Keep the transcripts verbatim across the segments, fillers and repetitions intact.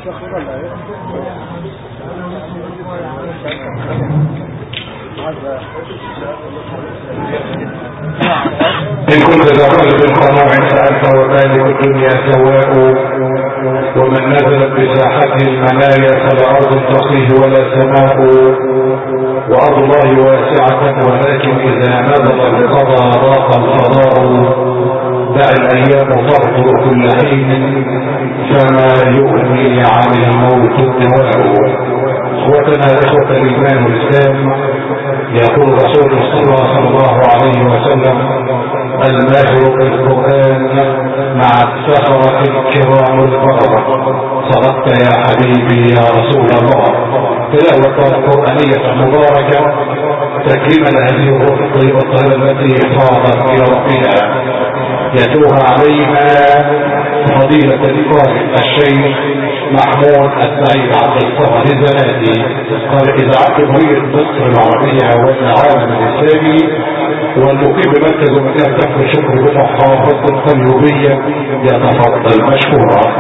إن كنت دخلت القنوع سألت وذلك الدنيا سواء ومن نزلت بساحته المنايا فلا أرض تقيه ولا سماء وأرض الله واسعة ولكن إذا نزل القضاء ضاق الفضاء دع الأيام تغفر كل حين فما يغني عن الموت الدواء. اخوتنا اخوة الايمان والاسلام، يقول رسول الله صلى الله عليه وسلم: الماهر بالقرآن مع السفرة الكرام البررة. صدقت يا حبيبي يا رسول الله. تلاوة قرآنية مباركة تكريما لهذه الروح الطيبة التي فاضت الى ربها. يتوها عليها فضيلة القارئ الشيخ محمود السعيد عبد الصمد الزنادي، قال إذاعة جمهورية مصر العربية والعالم الإسلامي، والمقيم بمركز مكان كفر شكر بمحافظة القليوبية. يتفضل مشكورا.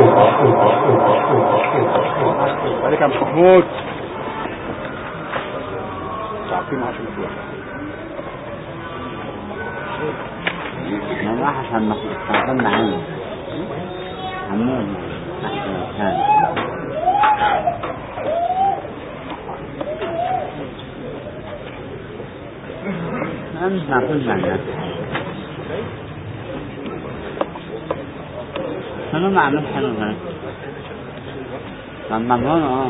عليك يا محمود. تعطينا عشان ما أحسن نقلنا عنه عمون أحسن الثاني. أنت نقلنا عنه شنو معمل حلو هنا لما هنا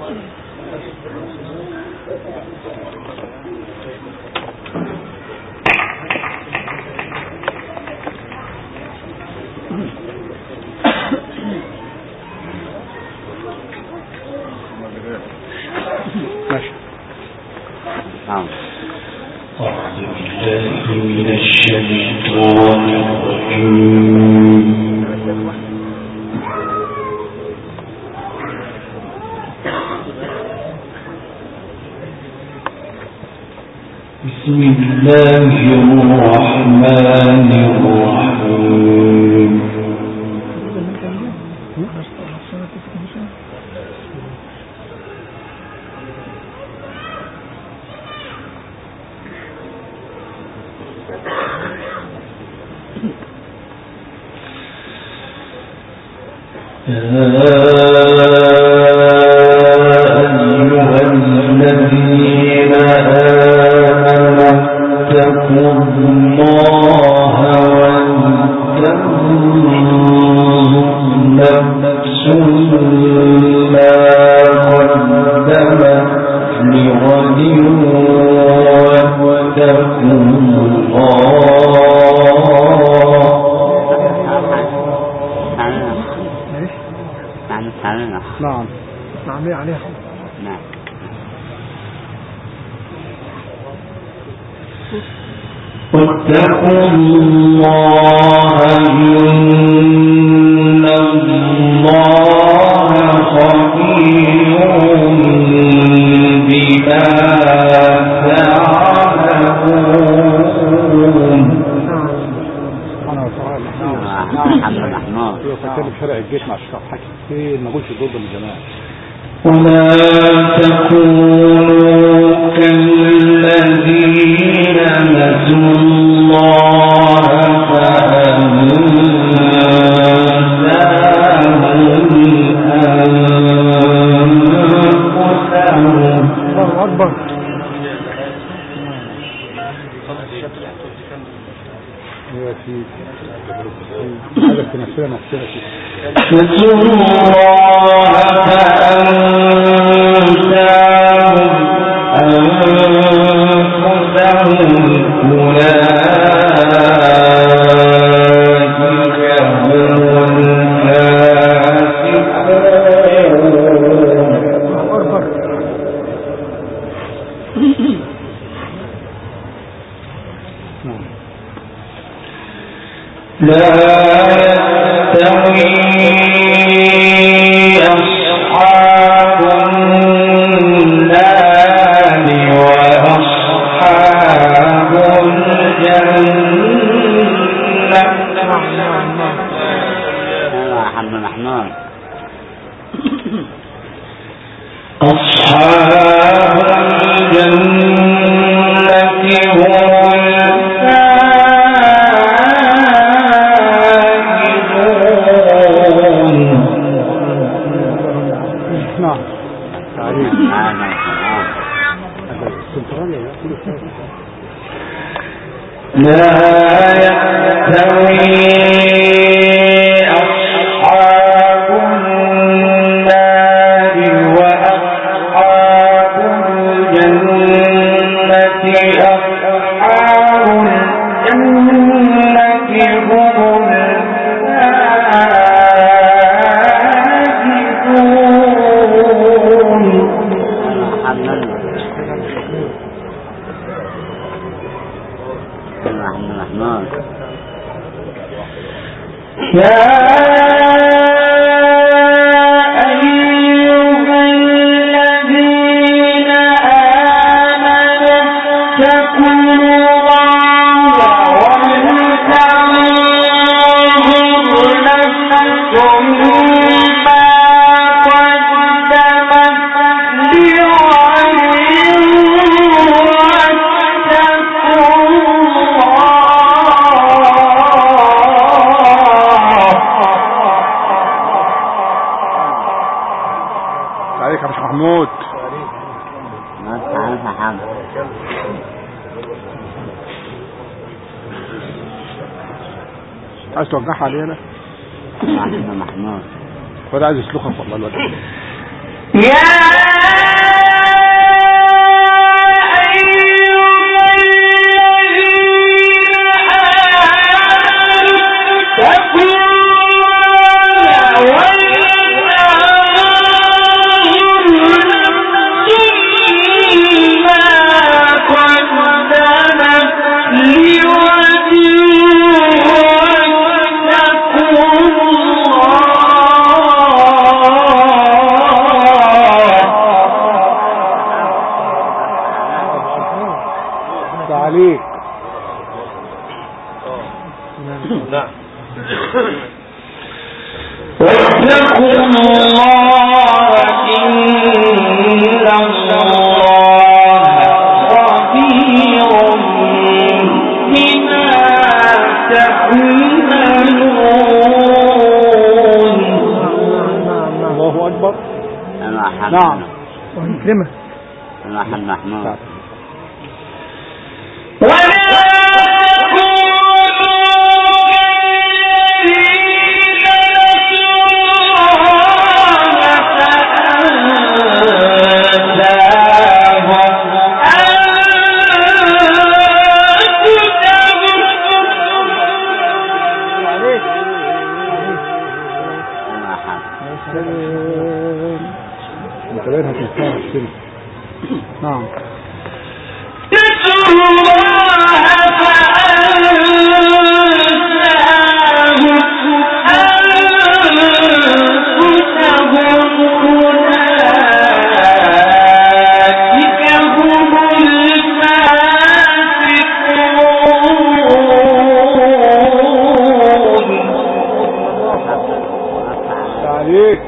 أعوذ بالله من الشيطان الرجيم. بسم الله الرحمن الرحيم. نعم نعم ليه عليها نعم واتقوا الله إن الله خبير بما تعملون. انا وسهلا محمد محمود يتكلم شرع الجيش مع الشيخ حكي فين ما قلتش ضد الجماعه. ولا تكونوا كالذين نسوا الله فأنساهم أنفسهم. الله أكبر. يا سيدي هذا في نفسنا نفسنا نسوا الله فأنساهم أنفسهم أولئك هم الفاسقون. لا يستوي أصحاب النار وأصحاب الجنة. محمد محمود أصحاب الجنة هم الفائزون. نعم تعريف نعم لا يستوي أصحاب النار وأصحاب الجنة أصحاب الجنة هم يا أيها الذين آمنوا اتقوا الله ولتنظر نفس ما قدمت لغد واتقوا عليك يا مش محمود. ما تعرف حاجة. عايز توقعها علينا؟ يا محمود ولا عايز يسلخك والله الوقت. عليك. نعم. واتقوا الله إن الله خبير بما تعملون. الله أكبر. نعم. ويكرمه. أنا أحمد محمود. متابعينها في السنة السنة. نعم. عليك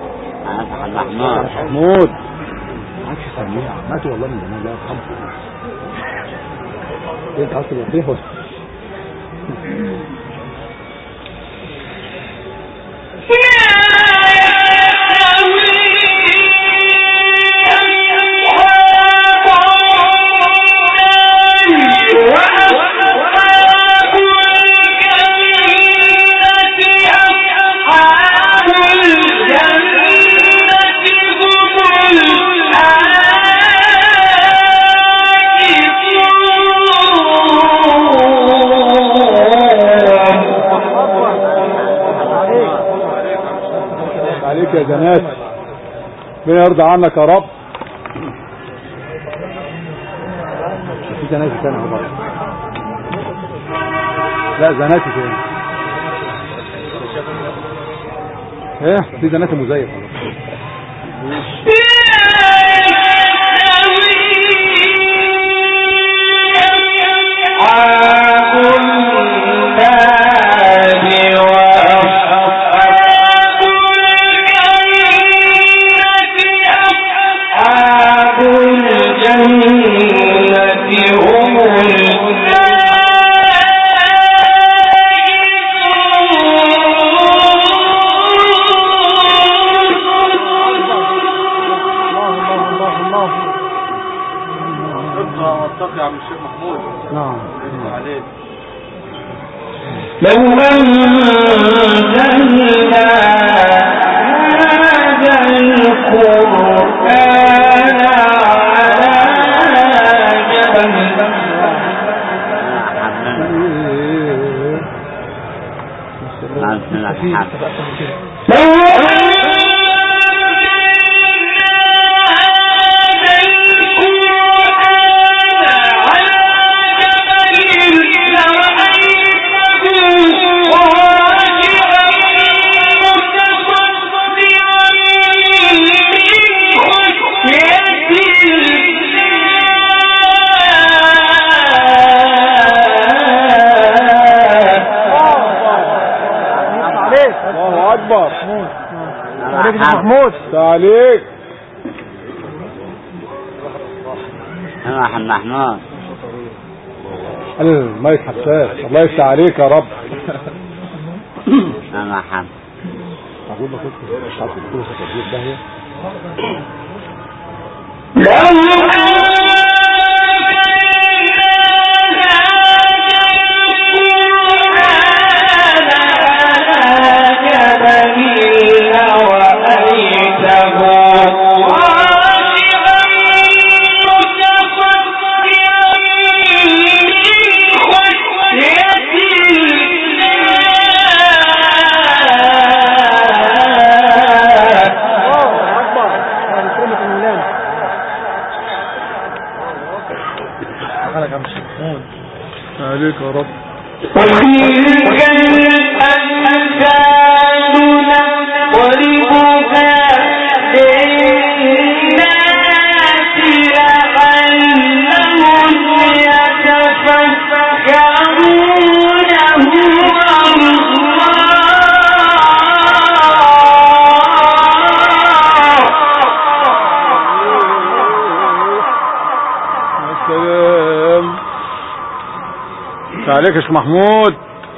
محمود. عادش سميع مات والله من زمان الله يرحمه. انت اصلا فيه ولا يا زنات ربنا يرضى عنك يا رب. في زناتي تاني اهو بقى. لا زناتي تاني. ايه في زناتي مزيف يا عم الشيخ محمود. نعم عليك. لو أنزلنا هذا القرآن على جبل محمود عليك. أنا محمد محمود. المايك حساس. الله يفتح عليك يا رب. أنا محمد. أقول لك كنت مش عارف تقول تدبير داهية. عليك يا رب. وتلك الأمثال نضربها للناس لعلهم يتفكرون السلام عليك يا شيخ محمود.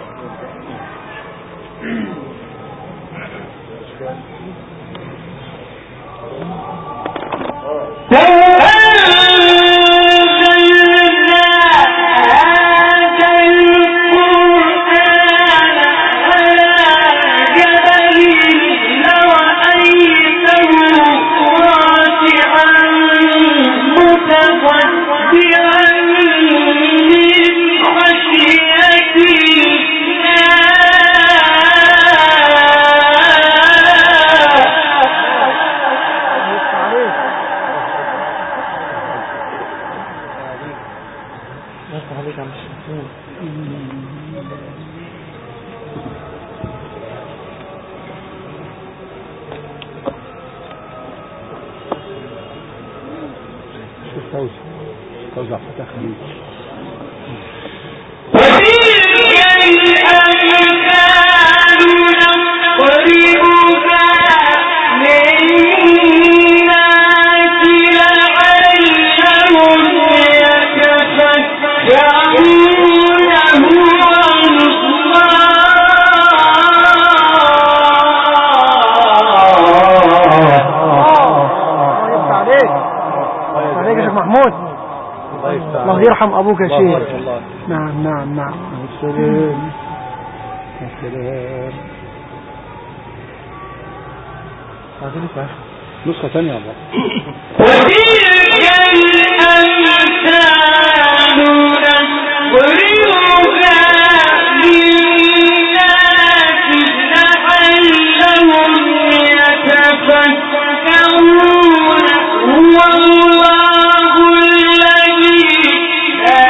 توزع فتح خليج. وتلك الأمثال نضربها للناس لعلهم يتفكرون هو محمود. الله يرحم أبوك يا شيخ. نعم نعم نعم. السلام السلام. نسخة ثانية والله. وتلك الأمثال نضربها للناس لعلهم يتفكرون هو الله الذي لا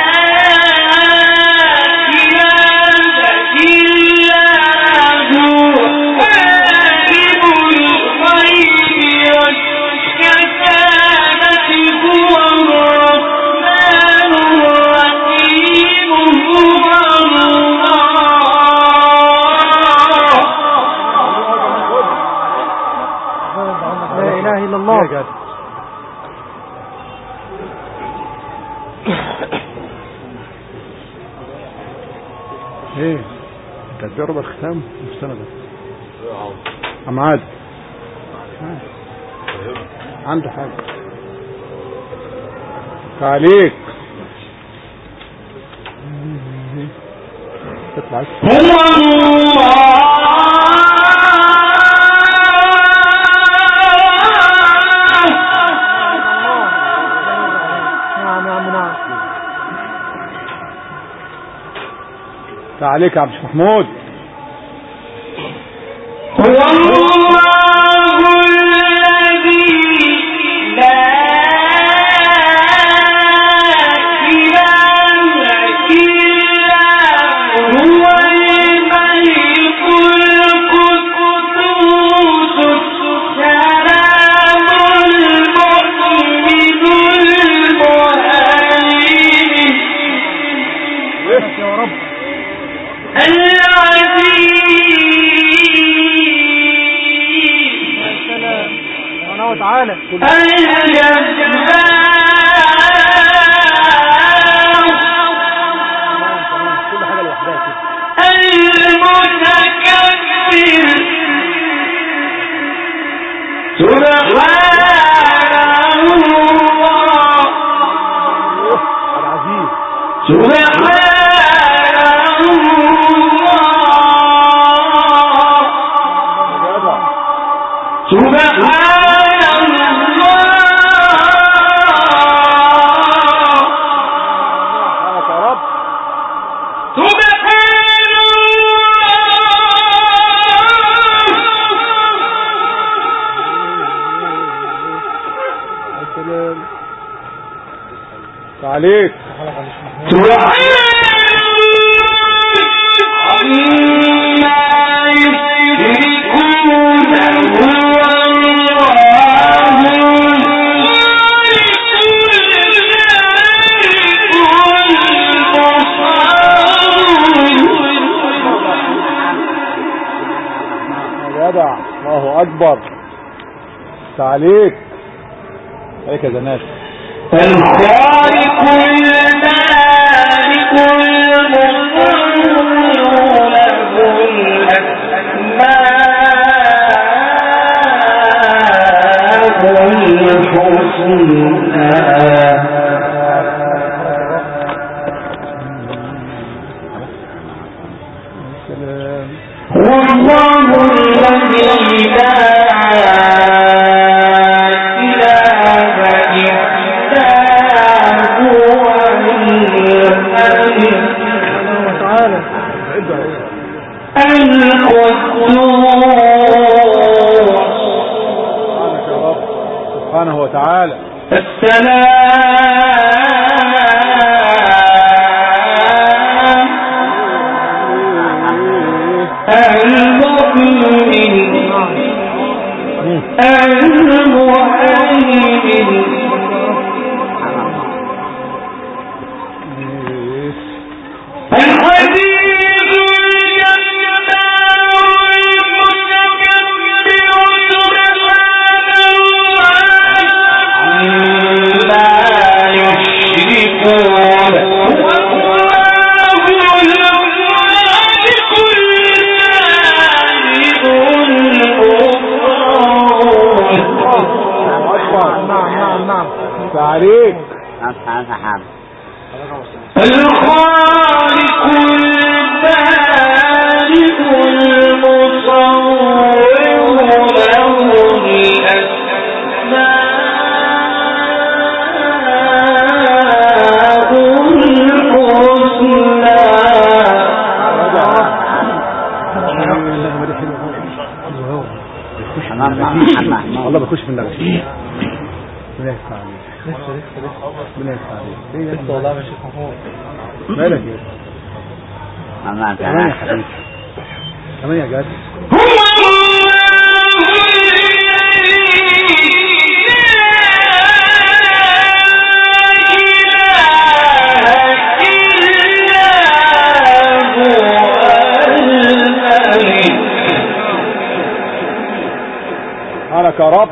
إله إلا هو عالم الغيب والشهادة هو الرحمن الرحيم هو الله. لا إله إلا الله. ايه انت هتجرب الختام السنة ده ام عادي عنده حاجة عليك عليك يا عبد محمود. هو الله الذي لا إله إلا هو الملك القدوس السلام المؤمن المهيمن يا رب تعالى عليك جدع. الله اكبر. عليك عليك يا زناد. الخالق المالك المصور له الأسماء الحسنى. والله الذي لا سبحانه وتعالى السلام المؤمن المهيمن عليك الخالق البارئ المصور له الأسماء الحسنى. الله بيخش في النغش. ربنا يفتح عليك. ربنا يفتح عليك. ايه انت والله يا شيخ محمود مالك يا انا كمان يا حبيبي كمان يا جد. انا كرب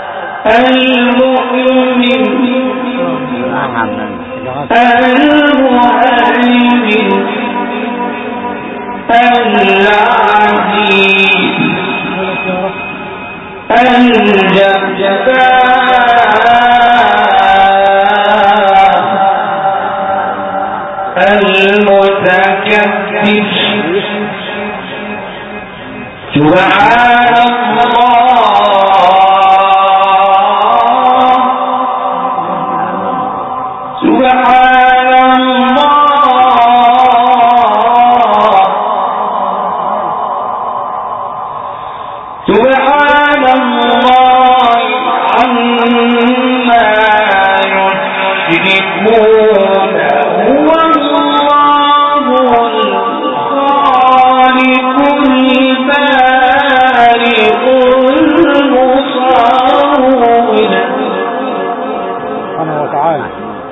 المؤمن المهيمن سبحان الله سبحان الله سبحان الله عما يشركون هو الله الخالق البارئ المصور سبحانه وتعالى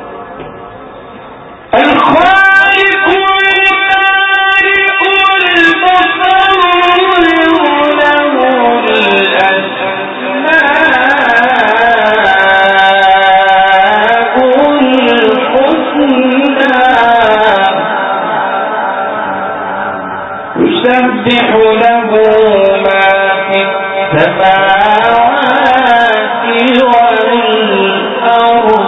الخالق البارئ المصور له الأسماء الحسنى يسبح له ما في السماوات والأرض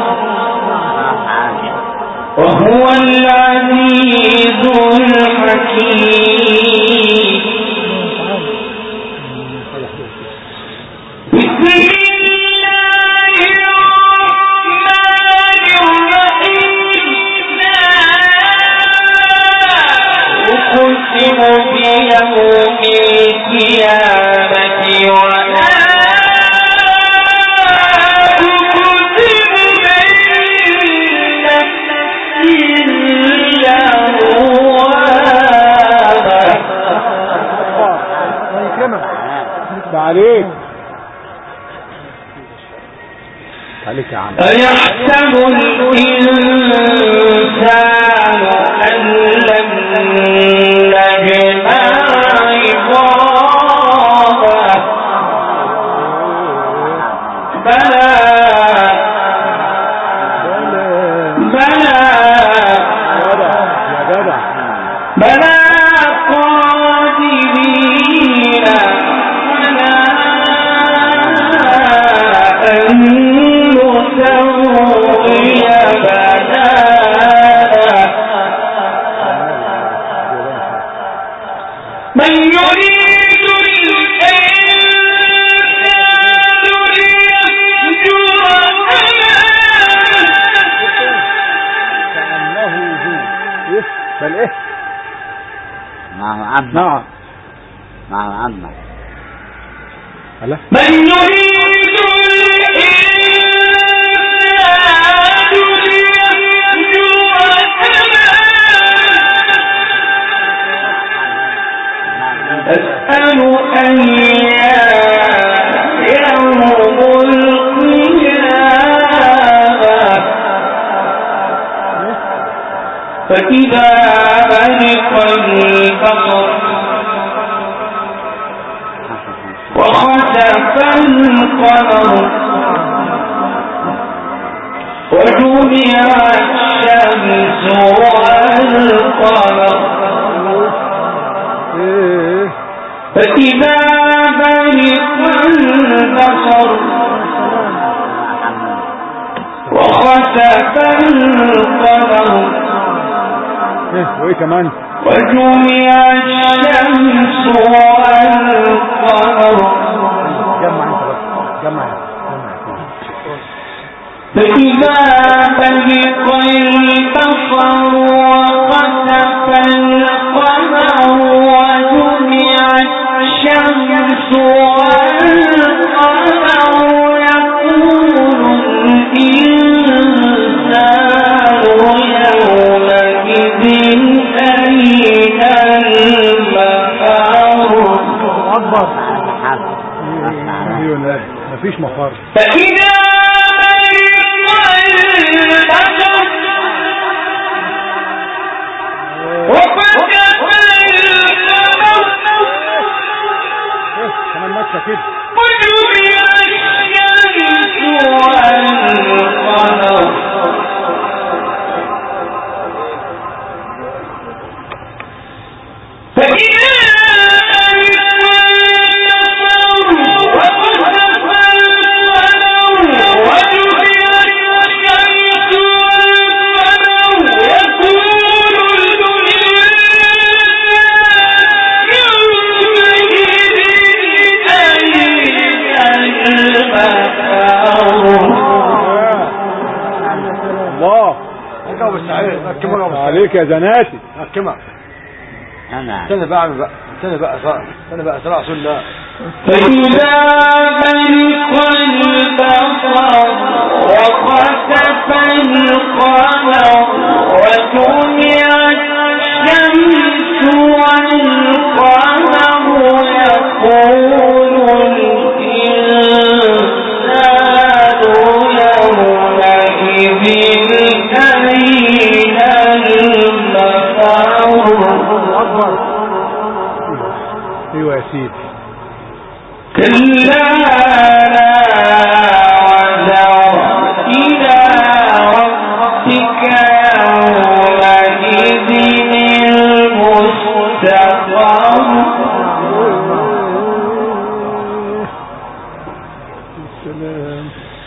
وهو العزيز الحكيم بسم الله الرحمن الرحيم أقسم بيوم القيامة ولا عليك عليك يا عم أيحسب الإنسان أن لن نجمع عظامه بلى بلى بلى قادرين على أن نسوي بنانا من يريد الإنسان ليفجر كأنه هو إيه بل إيه معه عم نعم معه عم الله من يريد الإنسان ليفجر أسأل أيام يوم القيامة فإذا برق البصر وخسف القمر وجمع الشمس والقمر فإذا برق البصر وخسف القمر وايه كمان وجمع الشمس والقمر جمع انت بس جمع فإذا برق البصر وخسف القمر وجمع الشمس والقمر يقول الإنسان يومئذ أين المفر اكبر مفيش مفر فإذا كمان ماشيه كده عليك يا زناتي. كما أنا استنى بقى بقى استنى بقى استنى بقى سرع سنة. فإذا برق البصر وخسف القمر وجمع الشمس والقمر يقول الإنسان يومئذ أين المفر. ايوه يا سيدي. كلا لا وزر إلى ربك يومئذ المستقر. السلام.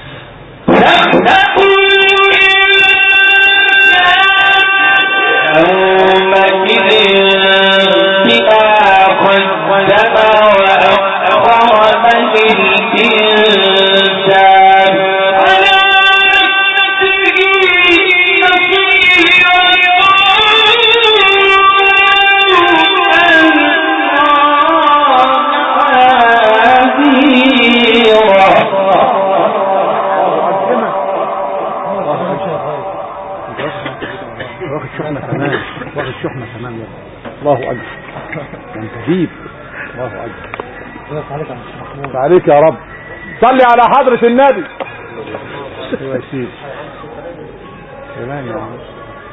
الله أكبر. أنت جيب. الله أكبر. عليك يا رب. صلي على حضرة النبي. يا سيدي. كمان يا عم.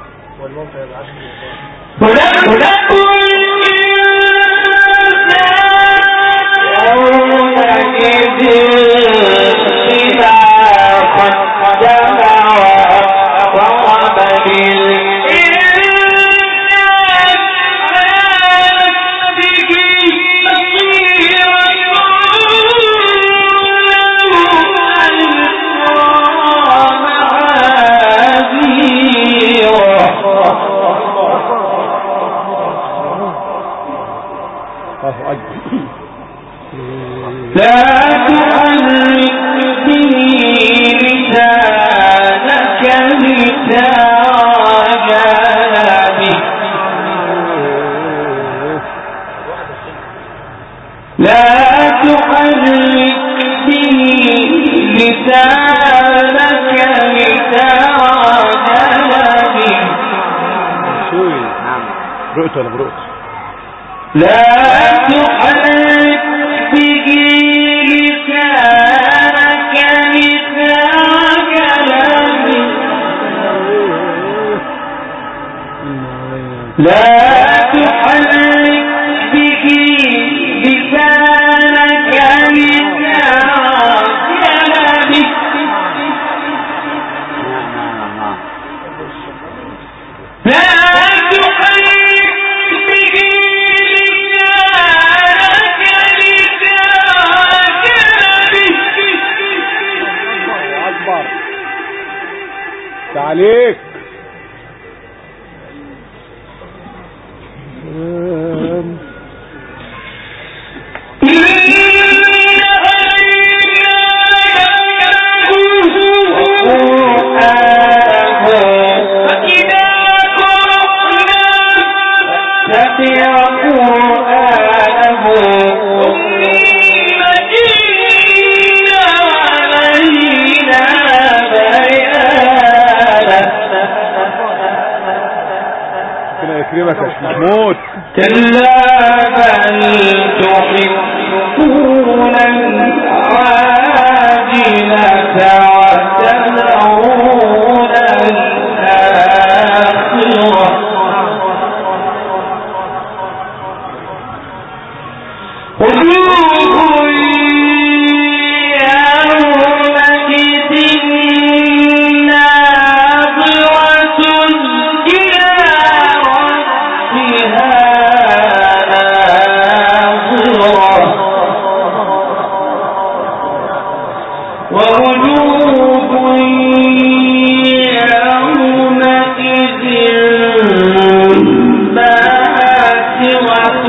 لا تحرك به لسانك لتعجل به. لا تحرك به لسانك لتعجل به. برؤت ولا برؤت؟ لا تحرك به لسانك لتعجل به. لا تحرك به لسانك لتعجل به. لا عليك. يكرمك يا شيخ محمود. كلا بل تحبون العاجلة وتذرون الآخرة. وجوه يومئذ ناظرة إلى ربها ناظرة. ووجوه يومئذ باسرة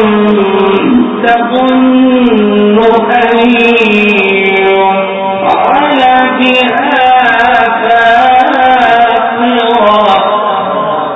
تظن أن يفعل بها فاقرة.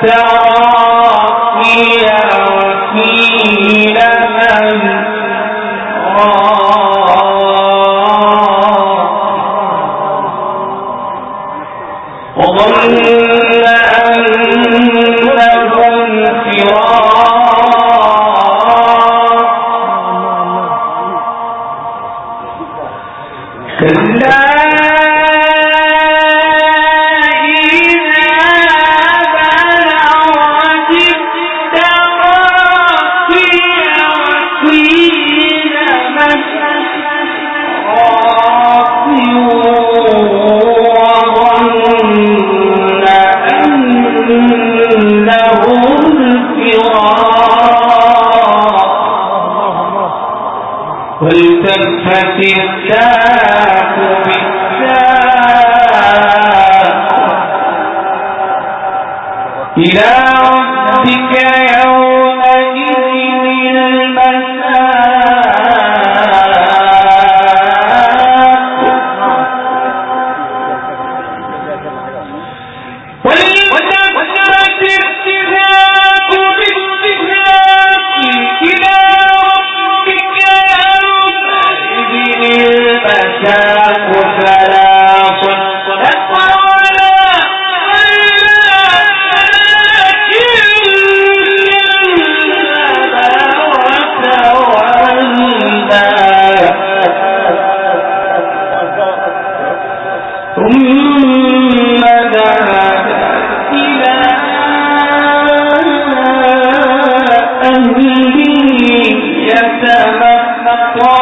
والتفت الساق بالساق إلى ربك يومئذ المساق والتفت الساق بالساق إلى ربك يومئذ المساق فلا صدق ولا ثم ذهب إلى أهله يتمطى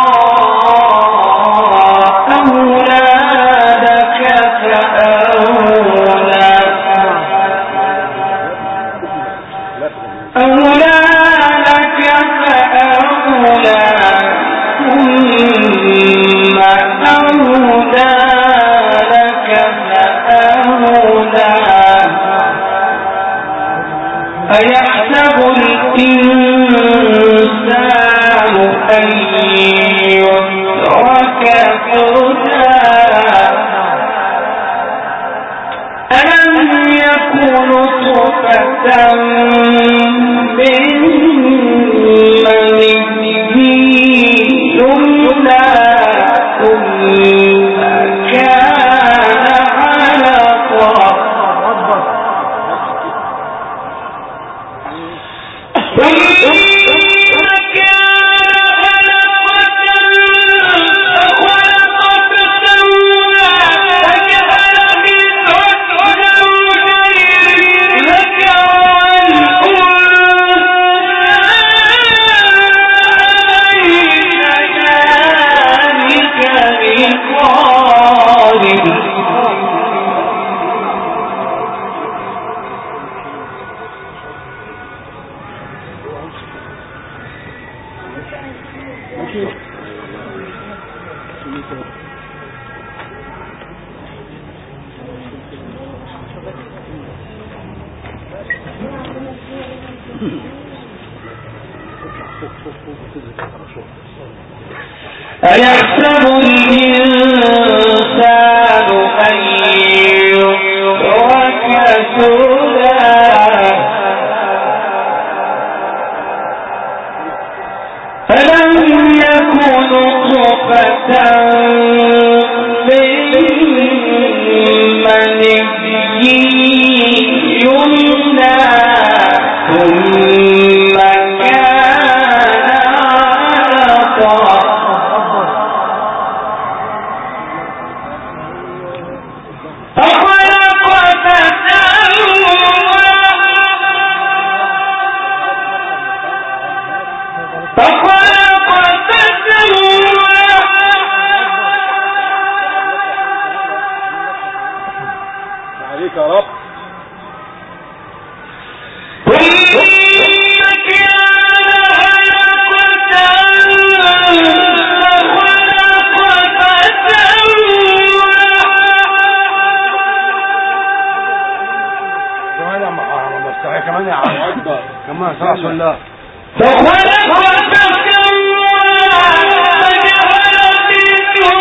أولادك فأولى أولادك فأولى ثم أولى لك فأولى أيحسب الإنسان أن يترك سدى ألم يكن نطفة من مني يمنى ثم كان علقا أيحسب الإنسان أن يترك سدى ألم يكن نطفة من مني يمنى ثم كان علقا فخلق فسوى فخلق فسوى عليك يا رب كمان يا عم اكبر كمان سرع الله فخلق فسوى فجعل منه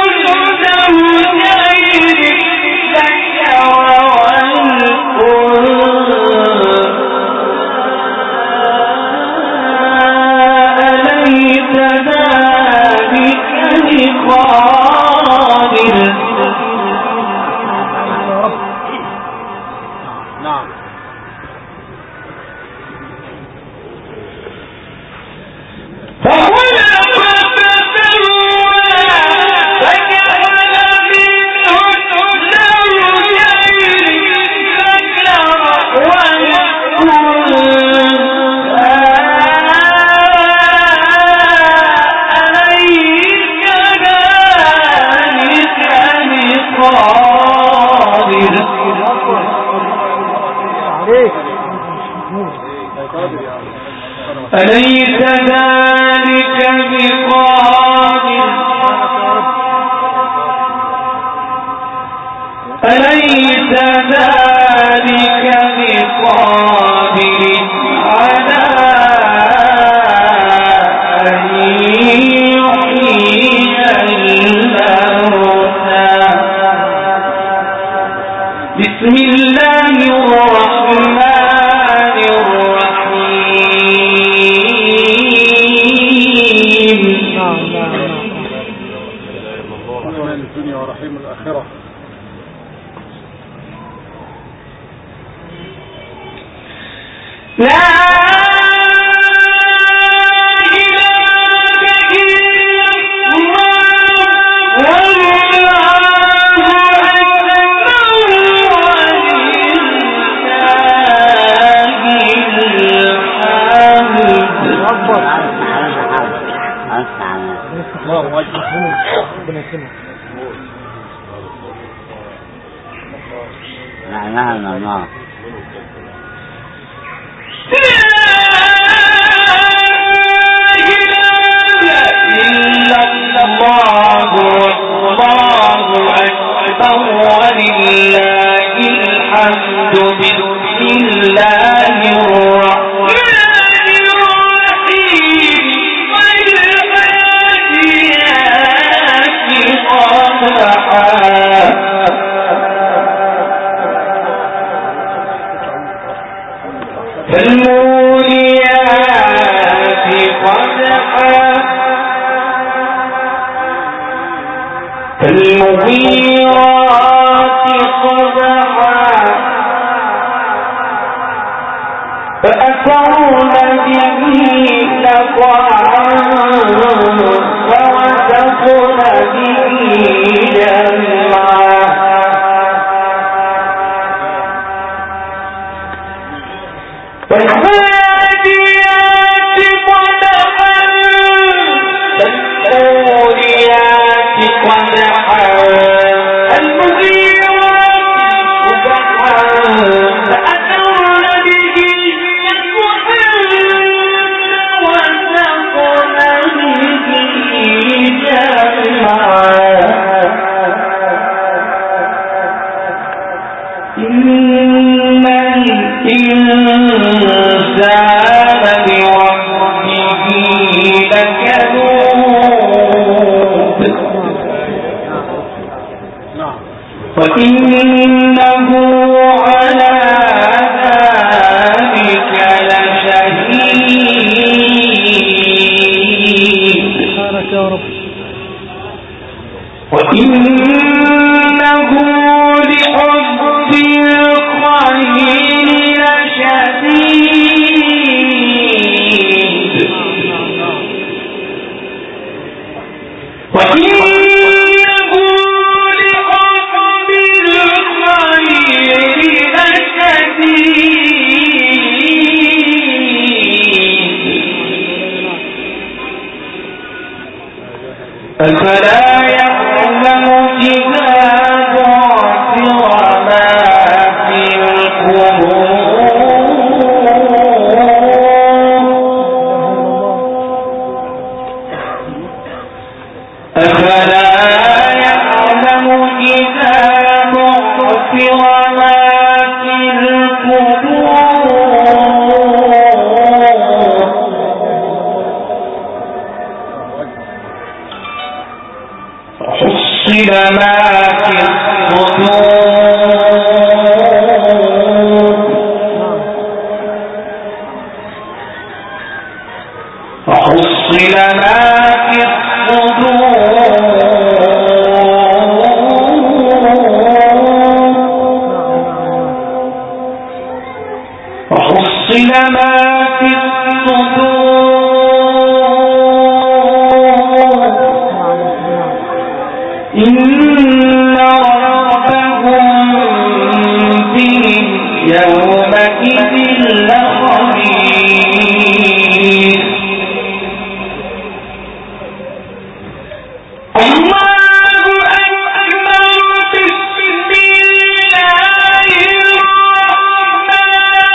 الزوجين الذكر والأنثى عليك. أليس ذلك بقادر أليس ذلك بقادر على أن يحيي الموتى بسم الله الرحمن الرحيم رحمن الدنيا ورحيم الآخرة. لا معناها معناها إلا الله والله أكبر ولله الحمد بسم الله الرحمن الرحيم والعاديات ضبحا فالموريات قدحا فالمغيرات صبحا فأثرن به نقعا فوسطن به جمعا فالهاديات قدحا فالموريات قدحا المغيرات صبحا فأثرن به نقعا فوسطن به جمعا إن الإنسان بربه لكنود وإنه على ذلك لشهيد وإنه لحب الخير لشديد وإنه لحب الخير لشديد أفلا يعلم كتاب وما في القبور أفلا يعلم كتاب وما في القبور حصل ما في الصدور حصل ما في الصدور حصل ما في الصدور إن ربهم بهم يومئذ لخبير الله أكبر بسم الله الرحمن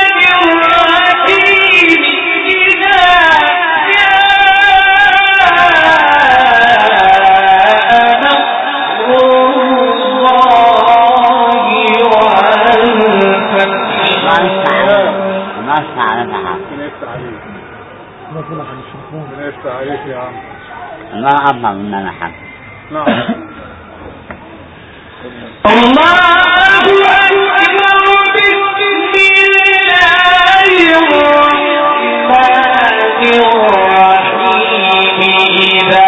ربنا يفتح عليك يا عم. ما أفهم من أنا حق. نعم. الله أكبر. بسم الله الرحمن الرحيم. إذا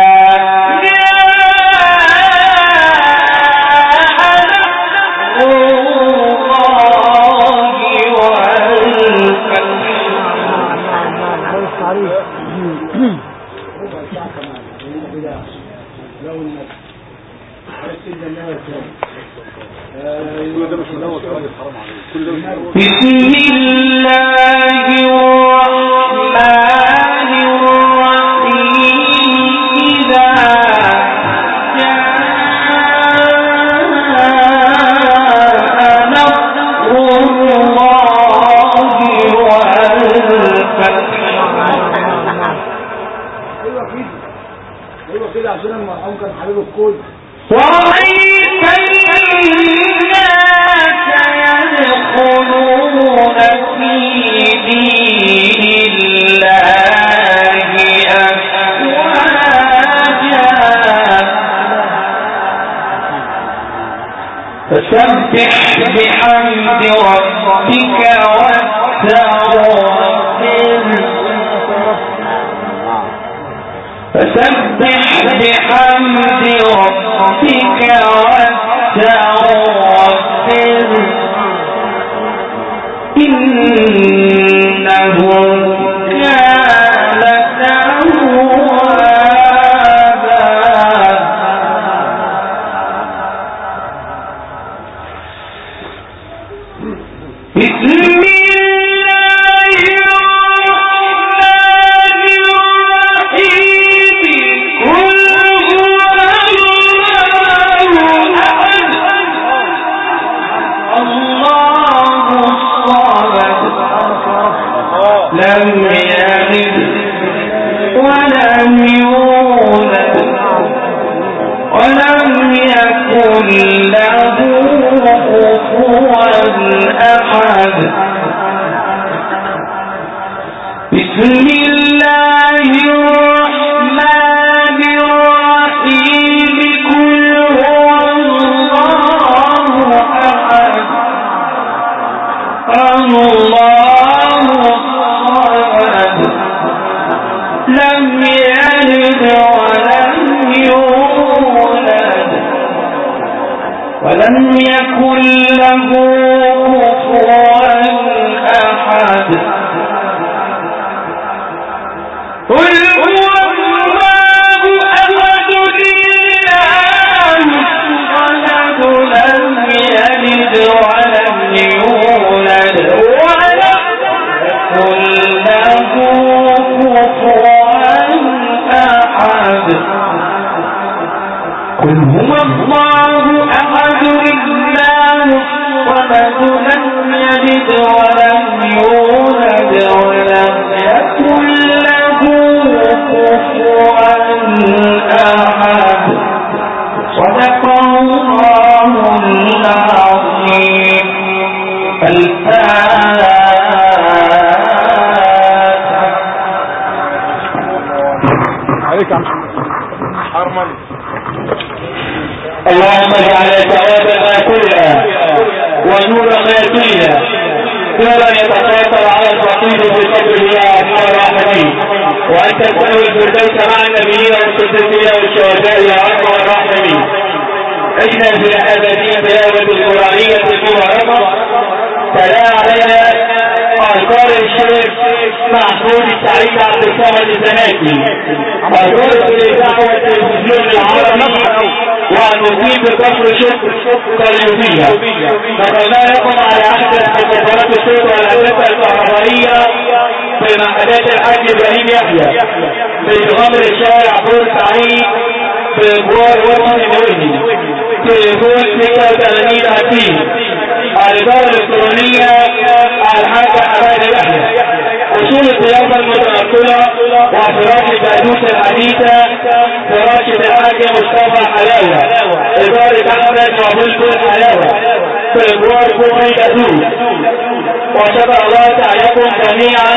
بسم الله الرحمن الرحيم. إذا جاء نصر الله والفتح. ايوه كده ايوه كده عشان المرحوم كان حبيب الكل. ورأيت الناس يدخلون في دين الله أفواجا فسبح بحمد ربك واستغفره فسبح بحمد ربك واستغفره إنه كان توابا. بسم الله الرحمن الرحيم. قل هو الله أحد الله الصمد لم يلد ولم يولد ولم يكن له كفوا أحد. بسم الله الرحمن الرحيم. قل هو الله أحد الله الصمد لم يلد ولم يولد ولم يكن له كفوا أحد. قل هو الله أحد الله الصمد لم يلد ولم يولد ولم يكن له كفوا أحد. قل هو الله أحد الله الصمد لم يلد ولم يولد ولم يكن له كفوا أحد. صدق الله العظيم. الفاتحة. عليك يا عم حرمل. اللهم اجعل ثوابنا كلها ونور ما فيها نورا يتقاطر على الرقيب بفضله يا ارحم الراحمين. وان تسأل الفردوس مع النبيين والصديقين والشهداء يا ارحم الراحمين. اجنا في هذا الدين تلاوة القرآنية المباركة. تلا علينا آثار الشيخ محمود السعيد عبد الصمد الزناتي آثار الإذاعة والتلفزيون العربي وأن نقيم بكفر شكر قليوبية. نقلنا لكم على أحدث مكبرات الصوت والهندسة الكهربائية في معهدات الحاج إبراهيم يحيى في غمر الشارع بور سعيد في جوار وطن الوهي. تليفون ستة وثمانين ألفين. الإدارة الإلكترونية الحاج حماد يحيى. أصول الضيافة المتنقلة وفراش البادوس الحديثة فراش الحاج مصطفى حلاوة. إدارة أحمد وبلبل حلاوة في جوار كوفي بادوس. وشكر الله تعاليكم جميعا.